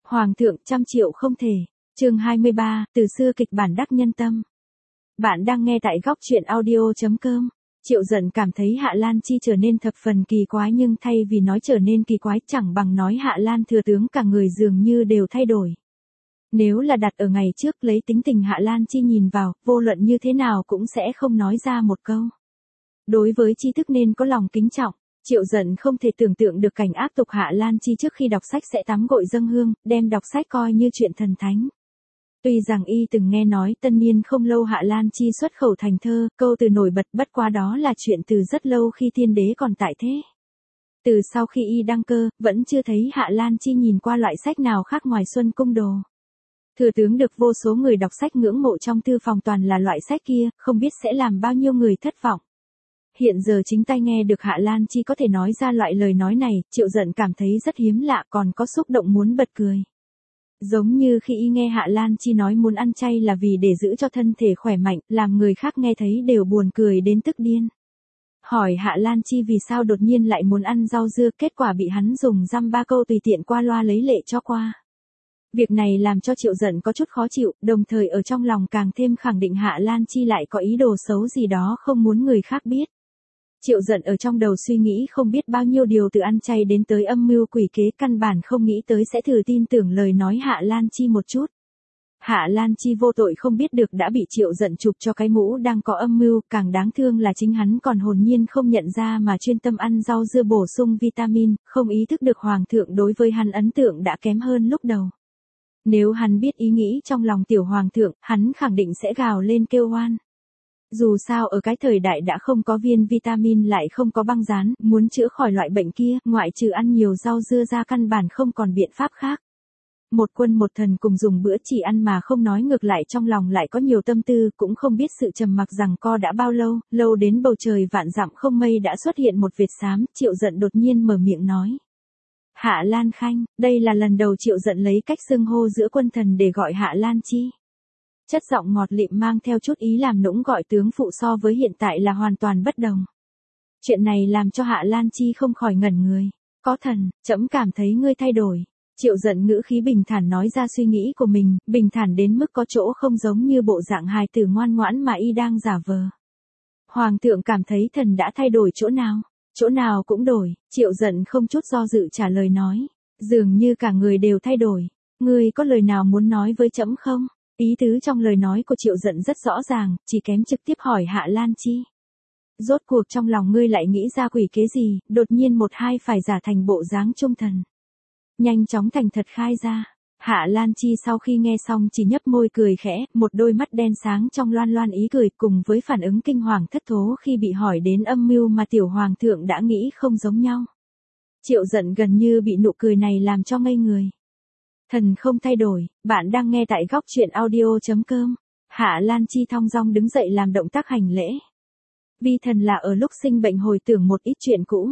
Hoàng thượng 100 triệu không thể. Chương 23, từ xưa kịch bản đắc nhân tâm. Bạn đang nghe tại góc truyện audio.com. Triệu Dận cảm thấy Hạ Lan Chi trở nên thập phần kỳ quái, nhưng thay vì nói trở nên kỳ quái chẳng bằng nói Hạ Lan thừa tướng cả người dường như đều thay đổi. Nếu là đặt ở ngày trước, lấy tính tình Hạ Lan Chi nhìn vào, vô luận như thế nào cũng sẽ không nói ra một câu. Đối với tri thức nên có lòng kính trọng. Triệu Dận không thể tưởng tượng được cảnh áp tục Hạ Lan Chi trước khi đọc sách sẽ tắm gội dâng hương, đem đọc sách coi như chuyện thần thánh. Tuy rằng y từng nghe nói tân niên không lâu Hạ Lan Chi xuất khẩu thành thơ, câu từ nổi bật, bất quá đó là chuyện từ rất lâu khi tiên đế còn tại thế. Từ sau khi y đăng cơ, vẫn chưa thấy Hạ Lan Chi nhìn qua loại sách nào khác ngoài Xuân Cung Đồ. Thừa tướng được vô số người đọc sách ngưỡng mộ trong thư phòng toàn là loại sách kia, không biết sẽ làm bao nhiêu người thất vọng. Hiện giờ chính tay nghe được Hạ Lan Chi có thể nói ra loại lời nói này, Triệu Dận cảm thấy rất hiếm lạ, còn có xúc động muốn bật cười. Giống như khi y nghe Hạ Lan Chi nói muốn ăn chay là vì để giữ cho thân thể khỏe mạnh, làm người khác nghe thấy đều buồn cười đến tức điên. Hỏi Hạ Lan Chi vì sao đột nhiên lại muốn ăn rau dưa, kết quả bị hắn dùng dăm ba câu tùy tiện qua loa lấy lệ cho qua. Việc này làm cho Triệu Dận có chút khó chịu, đồng thời ở trong lòng càng thêm khẳng định Hạ Lan Chi lại có ý đồ xấu gì đó không muốn người khác biết. Triệu Dận ở trong đầu suy nghĩ không biết bao nhiêu điều, từ ăn chay đến tới âm mưu quỷ kế, căn bản không nghĩ tới sẽ thử tin tưởng lời nói Hạ Lan Chi một chút. Hạ Lan Chi vô tội không biết được đã bị Triệu Dận chụp cho cái mũ đang có âm mưu, càng đáng thương là chính hắn còn hồn nhiên không nhận ra mà chuyên tâm ăn rau dưa bổ sung vitamin, không ý thức được Hoàng thượng đối với hắn ấn tượng đã kém hơn lúc đầu. Nếu hắn biết ý nghĩ trong lòng tiểu Hoàng thượng, hắn khẳng định sẽ gào lên kêu oan. Dù sao ở cái thời đại đã không có viên vitamin lại không có băng dán, muốn chữa khỏi loại bệnh kia, ngoại trừ ăn nhiều rau dưa ra căn bản không còn biện pháp khác. Một quân một thần cùng dùng bữa chỉ ăn mà không nói, ngược lại trong lòng lại có nhiều tâm tư, cũng không biết sự trầm mặc giằng co đã bao lâu, lâu đến bầu trời vạn dặm không mây đã xuất hiện một vệt xám. Triệu Dận đột nhiên mở miệng nói. Hạ Lan Khanh, đây là lần đầu Triệu Dận lấy cách xưng hô giữa quân thần để gọi Hạ Lan Chi. Chất giọng ngọt lịm mang theo chút ý làm nũng gọi tướng phụ so với hiện tại là hoàn toàn bất đồng. Chuyện này làm cho Hạ Lan Chi không khỏi ngẩn người. Có thần, trẫm cảm thấy ngươi thay đổi. Triệu Dận ngữ khí bình thản nói ra suy nghĩ của mình, bình thản đến mức có chỗ không giống như bộ dạng hài tử ngoan ngoãn mà y đang giả vờ. Hoàng thượng cảm thấy thần đã thay đổi chỗ nào? Chỗ nào cũng đổi. Triệu Dận không chút do dự trả lời nói. Dường như cả người đều thay đổi. Ngươi có lời nào muốn nói với trẫm không? Ý tứ trong lời nói của Triệu Dận rất rõ ràng, chỉ kém trực tiếp hỏi Hạ Lan Chi. Rốt cuộc trong lòng ngươi lại nghĩ ra quỷ kế gì, đột nhiên một hai phải giả thành bộ dáng trung thần. Nhanh chóng thành thật khai ra. Hạ Lan Chi sau khi nghe xong chỉ nhấp môi cười khẽ, một đôi mắt đen sáng trong loan loan ý cười, cùng với phản ứng kinh hoàng thất thố khi bị hỏi đến âm mưu mà tiểu Hoàng thượng đã nghĩ không giống nhau. Triệu Dận gần như bị nụ cười này làm cho ngây người. Thần không thay đổi. Bạn đang nghe tại góc truyện audio.com. Hạ Lan Chi thong dong đứng dậy làm động tác hành lễ. Vi thần là ở lúc sinh bệnh hồi tưởng một ít chuyện cũ.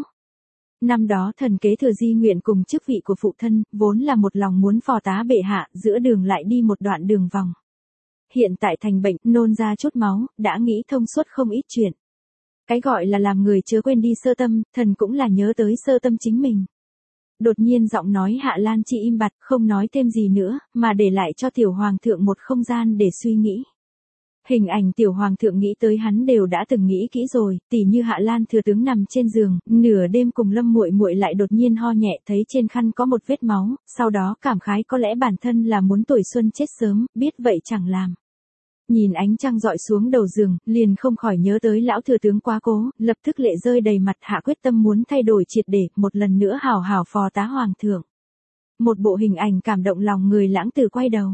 Năm đó thần kế thừa di nguyện cùng chức vị của phụ thân, vốn là một lòng muốn phò tá bệ hạ, giữa đường lại đi một đoạn đường vòng. Hiện tại thành bệnh, nôn ra chút máu, đã nghĩ thông suốt không ít chuyện. Cái gọi là làm người chớ quên đi sơ tâm, thần cũng là nhớ tới sơ tâm chính mình. Đột nhiên giọng nói Hạ Lan Chi im bặt, không nói thêm gì nữa, mà để lại cho tiểu Hoàng thượng một không gian để suy nghĩ. Hình ảnh tiểu Hoàng thượng nghĩ tới hắn đều đã từng nghĩ kỹ rồi, tỉ như Hạ Lan thừa tướng nằm trên giường, nửa đêm cùng Lâm muội muội lại đột nhiên ho nhẹ, thấy trên khăn có một vết máu, sau đó cảm khái có lẽ bản thân là muốn tuổi xuân chết sớm, biết vậy chẳng làm. Nhìn ánh trăng dọi xuống đầu giường, liền không khỏi nhớ tới lão thừa tướng quá cố, lập tức lệ rơi đầy mặt, hạ quyết tâm muốn thay đổi triệt để, một lần nữa hào hào phò tá Hoàng thượng. Một bộ hình ảnh cảm động lòng người lãng từ quay đầu.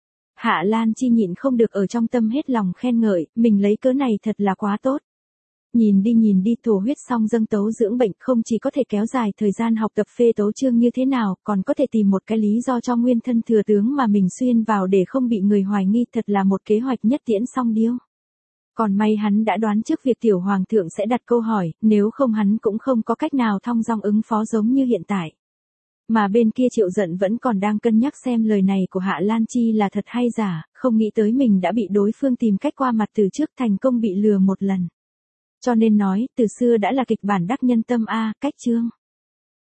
Hạ Lan Chi nhịn không được ở trong tâm hết lòng khen ngợi, mình lấy cớ này thật là quá tốt. Nhìn đi, thổ huyết xong dâng tấu dưỡng bệnh, không chỉ có thể kéo dài thời gian học tập phê tấu chương như thế nào, còn có thể tìm một cái lý do cho nguyên thân thừa tướng mà mình xuyên vào để không bị người hoài nghi, thật là một kế hoạch nhất tiễn song điêu. Còn may hắn đã đoán trước việc tiểu Hoàng thượng sẽ đặt câu hỏi, nếu không hắn cũng không có cách nào thong dong ứng phó giống như hiện tại. Mà bên kia Triệu Dận vẫn còn đang cân nhắc xem lời này của Hạ Lan Chi là thật hay giả, không nghĩ tới mình đã bị đối phương tìm cách qua mặt từ trước, thành công bị lừa một lần. Cho nên nói, từ xưa đã là kịch bản đắc nhân tâm a, cách chương.